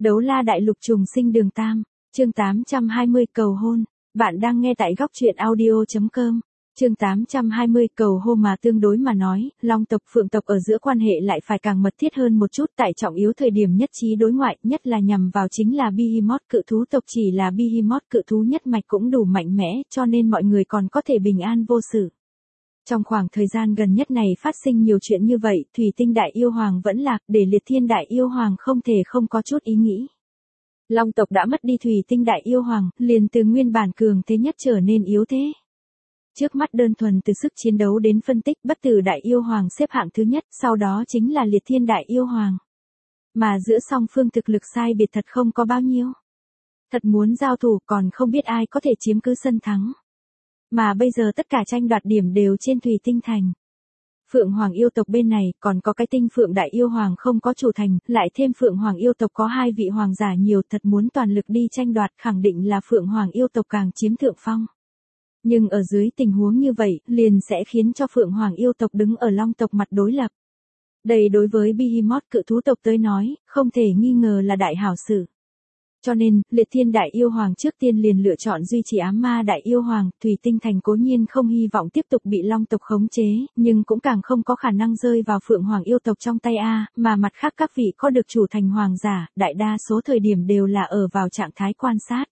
Đấu la đại lục trùng sinh đường tam, chương 820 cầu hôn. Bạn đang nghe tại góc truyện audio.com. Chương 820 cầu hôn mà tương đối mà nói, long tộc phượng tộc ở giữa quan hệ lại phải càng mật thiết hơn một chút tại trọng yếu thời điểm nhất trí đối ngoại, nhất là nhằm vào chính là Behemoth cự thú tộc, chỉ là Behemoth cự thú nhất mạch cũng đủ mạnh mẽ cho nên mọi người còn có thể bình an vô sự. Trong khoảng thời gian gần nhất này phát sinh nhiều chuyện như vậy, Thủy Tinh Đại Yêu Hoàng vẫn lạc, để Liệt Thiên Đại Yêu Hoàng không thể không có chút ý nghĩ. Long tộc đã mất đi Thủy Tinh Đại Yêu Hoàng, liền từ nguyên bản cường thế nhất trở nên yếu thế. Trước mắt đơn thuần từ sức chiến đấu đến phân tích, Bất Tử Đại Yêu Hoàng xếp hạng thứ nhất, sau đó chính là Liệt Thiên Đại Yêu Hoàng. Mà giữa song phương thực lực sai biệt thật không có bao nhiêu. Thật muốn giao thủ còn không biết ai có thể chiếm cứ sân thắng. Mà bây giờ tất cả tranh đoạt điểm đều trên Thủy Tinh Thành. Phượng Hoàng yêu tộc bên này còn có cái Tinh Phượng Đại Yêu Hoàng không có chủ thành, lại thêm Phượng Hoàng yêu tộc có 2 vị hoàng giả nhiều, thật muốn toàn lực đi tranh đoạt khẳng định là Phượng Hoàng yêu tộc càng chiếm thượng phong. Nhưng ở dưới tình huống như vậy, liền sẽ khiến cho Phượng Hoàng yêu tộc đứng ở Long tộc mặt đối lập. Đây đối với Behemoth cự thú tộc tới nói, không thể nghi ngờ là đại hảo sự. Cho nên, Liệt Thiên Đại Yêu Hoàng trước tiên liền lựa chọn duy trì Ám Ma Đại Yêu Hoàng, Thủy Tinh Thành cố nhiên không hy vọng tiếp tục bị Long tộc khống chế, nhưng cũng càng không có khả năng rơi vào Phượng Hoàng yêu tộc trong tay mà mặt khác các vị có được chủ thành hoàng giả, đại đa số thời điểm đều là ở vào trạng thái quan sát.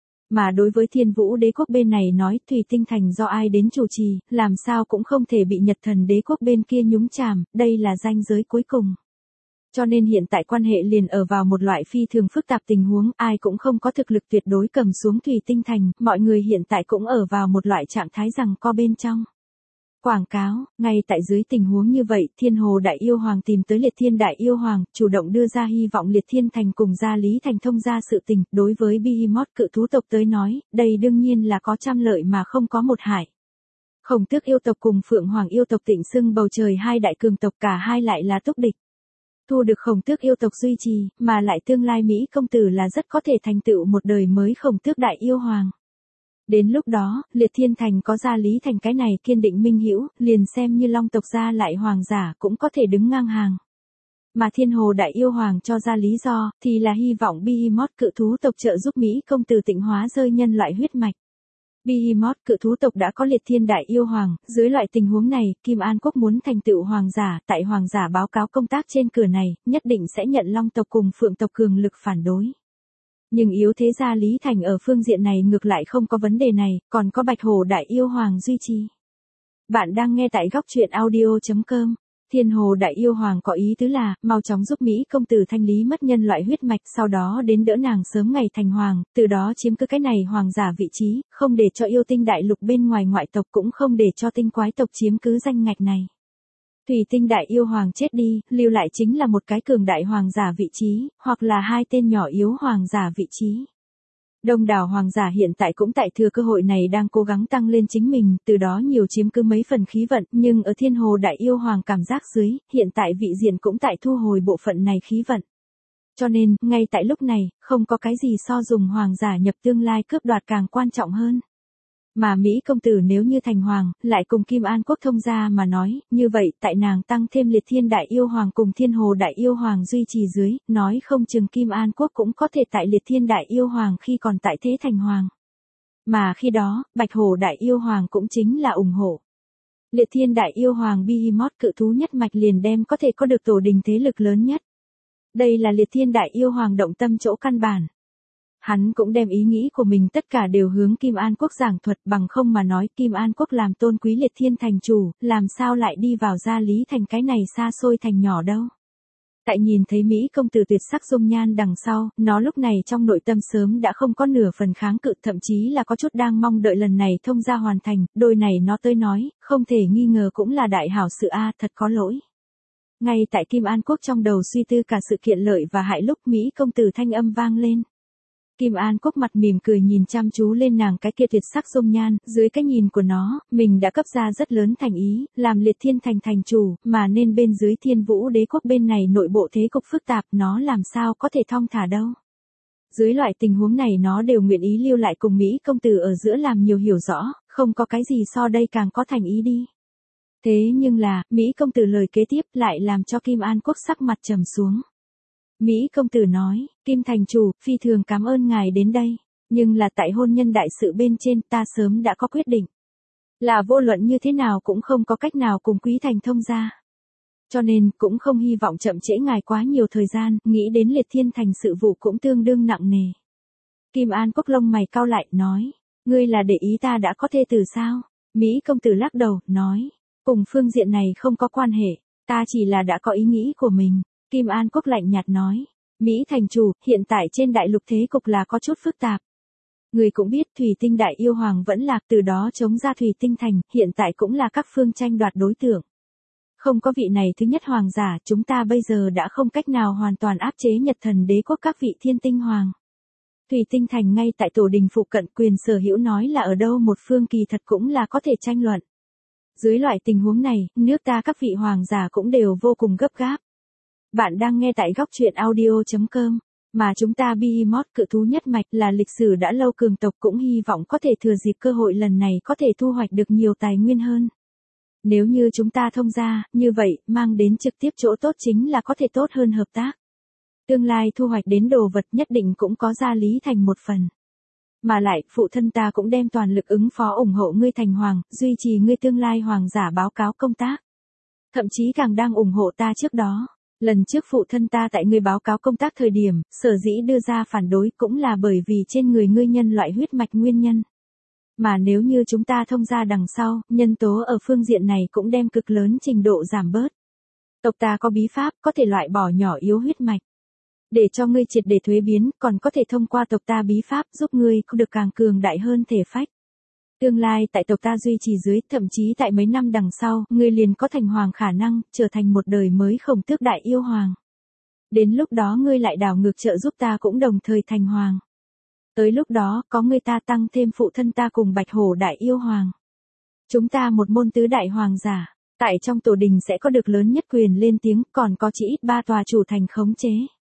Mà đối với Thiên Vũ Đế quốc bên này nói, Thủy Tinh Thành do ai đến chủ trì, làm sao cũng không thể bị Nhật Thần Đế quốc bên kia nhúng chàm, đây là ranh giới cuối cùng. Cho nên hiện tại quan hệ liền ở vào một loại phi thường phức tạp tình huống, ai cũng không có thực lực tuyệt đối cầm xuống Thủy Tinh Thành, mọi người hiện tại cũng ở vào một loại trạng thái giằng co bên trong. Quảng cáo, ngay tại dưới tình huống như vậy, Thiên Hồ Đại Yêu Hoàng tìm tới Liệt Thiên Đại Yêu Hoàng, chủ động đưa ra hy vọng Liệt Thiên Thành cùng Gia Lý Thành thông ra sự tình, đối với Behemoth cự thú tộc tới nói, đây đương nhiên là có trăm lợi mà không có một hại. Khổng Tước yêu tộc cùng Phượng Hoàng yêu tộc tịnh xưng bầu trời hai đại cường tộc, cả hai lại là túc địch. Thu được Khổng Tước yêu tộc duy trì, mà lại tương lai Mỹ công tử là rất có thể thành tựu một đời mới Khổng Tước Đại Yêu Hoàng. Đến lúc đó, Liệt Thiên Thành có Gia Lý Thành cái này kiên định minh hữu, liền xem như Long tộc gia lại hoàng giả cũng có thể đứng ngang hàng. Mà Thiên Hồ Đại Yêu Hoàng cho ra lý do, thì là hy vọng Behemoth cự thú tộc trợ giúp Mỹ công tử tịnh hóa rơi nhân loại huyết mạch. Behemoth cự thú tộc đã có Liệt Thiên Đại Yêu Hoàng, dưới loại tình huống này, Kim An Quốc muốn thành tựu hoàng giả, tại hoàng giả báo cáo công tác trên cửa này, nhất định sẽ nhận Long tộc cùng Phượng tộc cường lực phản đối. Nhưng yếu thế Gia Lý Thành ở phương diện này ngược lại không có vấn đề này, còn có Bạch Hổ Đại Yêu Hoàng duy trì. Bạn đang nghe tại góc truyện audio.com. Thiên Hồ Đại Yêu Hoàng có ý tứ là, mau chóng giúp Mỹ công tử thanh lý mất nhân loại huyết mạch, sau đó đến đỡ nàng sớm ngày thành hoàng, từ đó chiếm cứ cái này hoàng giả vị trí, không để cho yêu tinh đại lục bên ngoài ngoại tộc, cũng không để cho tinh quái tộc chiếm cứ danh ngạch này. Thủy Tinh Đại Yêu Hoàng chết đi, lưu lại chính là một cái cường đại hoàng giả vị trí, hoặc là 2 tên nhỏ yếu hoàng giả vị trí. Đông đảo hoàng giả hiện tại cũng tại thừa cơ hội này đang cố gắng tăng lên chính mình, từ đó nhiều chiếm cứ mấy phần khí vận, nhưng ở Thiên Hồ Đại Yêu Hoàng cảm giác dưới, hiện tại vị diện cũng tại thu hồi bộ phận này khí vận. Cho nên, ngay tại lúc này, không có cái gì so dùng hoàng giả nhập tương lai cướp đoạt càng quan trọng hơn. Mà Mỹ công tử nếu như thành hoàng, lại cùng Kim An Quốc thông gia mà nói, như vậy tại nàng tăng thêm Liệt Thiên Đại Yêu Hoàng cùng Thiên Hồ Đại Yêu Hoàng duy trì dưới, nói không chừng Kim An Quốc cũng có thể tại Liệt Thiên Đại Yêu Hoàng khi còn tại thế thành hoàng. Mà khi đó, Bạch Hổ Đại Yêu Hoàng cũng chính là ủng hộ. Liệt Thiên Đại Yêu Hoàng Behemoth cự thú nhất mạch liền đem có thể có được tổ đình thế lực lớn nhất. Đây là Liệt Thiên Đại Yêu Hoàng động tâm chỗ căn bản. Hắn cũng đem ý nghĩ của mình tất cả đều hướng Kim An Quốc giảng thuật, bằng không mà nói Kim An Quốc làm tôn quý Liệt Thiên Thành chủ, làm sao lại đi vào Gia Lý Thành cái này xa xôi thành nhỏ đâu. Tại nhìn thấy Mỹ công tử tuyệt sắc dung nhan đằng sau, nó lúc này trong nội tâm sớm đã không có nửa phần kháng cự, thậm chí là có chút đang mong đợi lần này thông gia hoàn thành, đôi này nó tới nói, không thể nghi ngờ cũng là đại hảo sự thật có lỗi. Ngay tại Kim An Quốc trong đầu suy tư cả sự kiện lợi và hại lúc Mỹ công tử thanh âm vang lên. Kim An Quốc mặt mỉm cười nhìn chăm chú lên nàng cái kia tuyệt sắc dung nhan, dưới cái nhìn của nó, mình đã cấp ra rất lớn thành ý, làm Liệt Thiên Thành thành chủ, mà nên bên dưới Thiên Vũ Đế quốc bên này nội bộ thế cục phức tạp, nó làm sao có thể thong thả đâu. Dưới loại tình huống này nó đều nguyện ý lưu lại cùng Mỹ công tử ở giữa làm nhiều hiểu rõ, không có cái gì so đây càng có thành ý đi. Thế nhưng là, Mỹ công tử lời kế tiếp lại làm cho Kim An Quốc sắc mặt trầm xuống. Mỹ công tử nói, Kim thành chủ, phi thường cảm ơn ngài đến đây. Nhưng là tại hôn nhân đại sự bên trên ta sớm đã có quyết định. Là vô luận như thế nào cũng không có cách nào cùng Quý Thành thông ra. Cho nên cũng không hy vọng chậm trễ ngài quá nhiều thời gian, nghĩ đến Liệt Thiên Thành sự vụ cũng tương đương nặng nề. Kim An Quốc lông mày cau lại, nói, ngươi là để ý ta đã có thê tử sao? Mỹ công tử lắc đầu, nói, cùng phương diện này không có quan hệ, ta chỉ là đã có ý nghĩ của mình. Kim An Quốc lạnh nhạt nói, Mỹ thành chủ, hiện tại trên đại lục thế cục là có chút phức tạp. Người cũng biết Thủy Tinh Đại Yêu Hoàng vẫn lạc, từ đó chống ra Thủy Tinh Thành, hiện tại cũng là các phương tranh đoạt đối tượng. Không có vị này thứ nhất hoàng giả, chúng ta bây giờ đã không cách nào hoàn toàn áp chế Nhật Thần Đế quốc các vị thiên tinh hoàng. Thủy Tinh Thành ngay tại tổ đình phụ cận, quyền sở hữu nói là ở đâu một phương kỳ thật cũng là có thể tranh luận. Dưới loại tình huống này, nước ta các vị hoàng giả cũng đều vô cùng gấp gáp. Bạn đang nghe tại góc truyện audio.com. Mà chúng ta Behemoth cự thú nhất mạch là lịch sử đã lâu cường tộc, cũng hy vọng có thể thừa dịp cơ hội lần này có thể thu hoạch được nhiều tài nguyên hơn. Nếu như chúng ta thông ra, như vậy, mang đến trực tiếp chỗ tốt chính là có thể tốt hơn hợp tác. Tương lai thu hoạch đến đồ vật nhất định cũng có gia Lý Thành một phần. Mà lại, phụ thân ta cũng đem toàn lực ứng phó ủng hộ ngươi thành hoàng, duy trì ngươi tương lai hoàng giả báo cáo công tác. Thậm chí càng đang ủng hộ ta trước đó. Lần trước phụ thân ta tại ngươi báo cáo công tác thời điểm, sở dĩ đưa ra phản đối cũng là bởi vì trên người ngươi nhân loại huyết mạch nguyên nhân. Mà nếu như chúng ta thông ra đằng sau, nhân tố ở phương diện này cũng đem cực lớn trình độ giảm bớt. Tộc ta có bí pháp, có thể loại bỏ nhỏ yếu huyết mạch. Để cho ngươi triệt để thuế biến, còn có thể thông qua tộc ta bí pháp giúp ngươi có được càng cường đại hơn thể phách. Tương lai tại tộc ta duy trì dưới, thậm chí tại mấy năm đằng sau, ngươi liền có thành hoàng khả năng, trở thành một đời mới Khổng Tước Đại Yêu Hoàng. Đến lúc đó ngươi lại đảo ngược trợ giúp ta cũng đồng thời thành hoàng. Tới lúc đó, có ngươi ta tăng thêm phụ thân ta cùng Bạch Hổ Đại Yêu Hoàng. Chúng ta một môn tứ đại hoàng giả, tại trong tổ đình sẽ có được lớn nhất quyền lên tiếng, còn có chỉ ít 3 tòa chủ thành khống chế.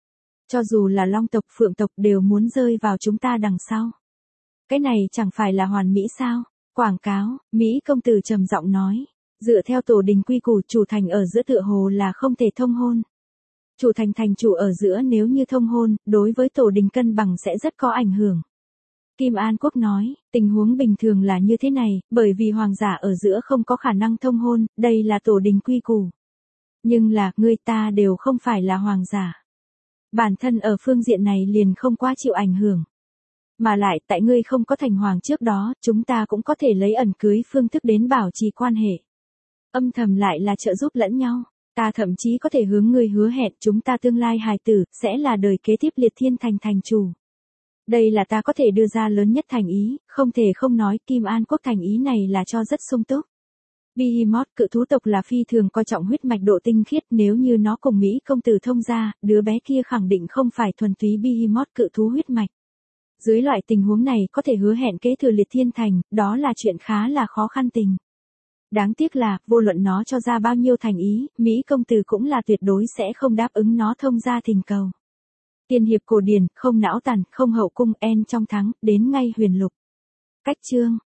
Cho dù là Long tộc, Phượng tộc đều muốn rơi vào chúng ta đằng sau. Cái này chẳng phải là hoàn mỹ sao? Quảng cáo, Mỹ công tử trầm giọng nói. Dựa theo tổ đình quy củ, chủ thành ở giữa tựa hồ là không thể thông hôn. Chủ thành thành chủ ở giữa nếu như thông hôn, đối với tổ đình cân bằng sẽ rất có ảnh hưởng. Kim An Quốc nói, tình huống bình thường là như thế này, bởi vì hoàng giả ở giữa không có khả năng thông hôn, đây là tổ đình quy củ. Nhưng là, ngươi ta đều không phải là hoàng giả. Bản thân ở phương diện này liền không quá chịu ảnh hưởng. Mà lại, tại ngươi không có thành hoàng trước đó, chúng ta cũng có thể lấy ẩn cưới phương thức đến bảo trì quan hệ. Âm thầm lại là trợ giúp lẫn nhau. Ta thậm chí có thể hướng ngươi hứa hẹn chúng ta tương lai hài tử, sẽ là đời kế tiếp Liệt Thiên Thành thành chủ. Đây là ta có thể đưa ra lớn nhất thành ý, không thể không nói Kim An Quốc thành ý này là cho rất sung túc. Behemoth cự thú tộc là phi thường coi trọng huyết mạch độ tinh khiết, nếu như nó cùng Mỹ công tử thông ra, đứa bé kia khẳng định không phải thuần túy Behemoth cự thú huyết mạch. Dưới loại tình huống này có thể hứa hẹn kế thừa Liệt Thiên Thành, đó là chuyện khá là khó khăn tình. Đáng tiếc là, vô luận nó cho ra bao nhiêu thành ý, Mỹ công tử cũng là tuyệt đối sẽ không đáp ứng nó thông ra thỉnh cầu. Tiên hiệp cổ điển, không não tàn, không hậu cung, en trong thắng, đến ngay huyền lục. Cách chương.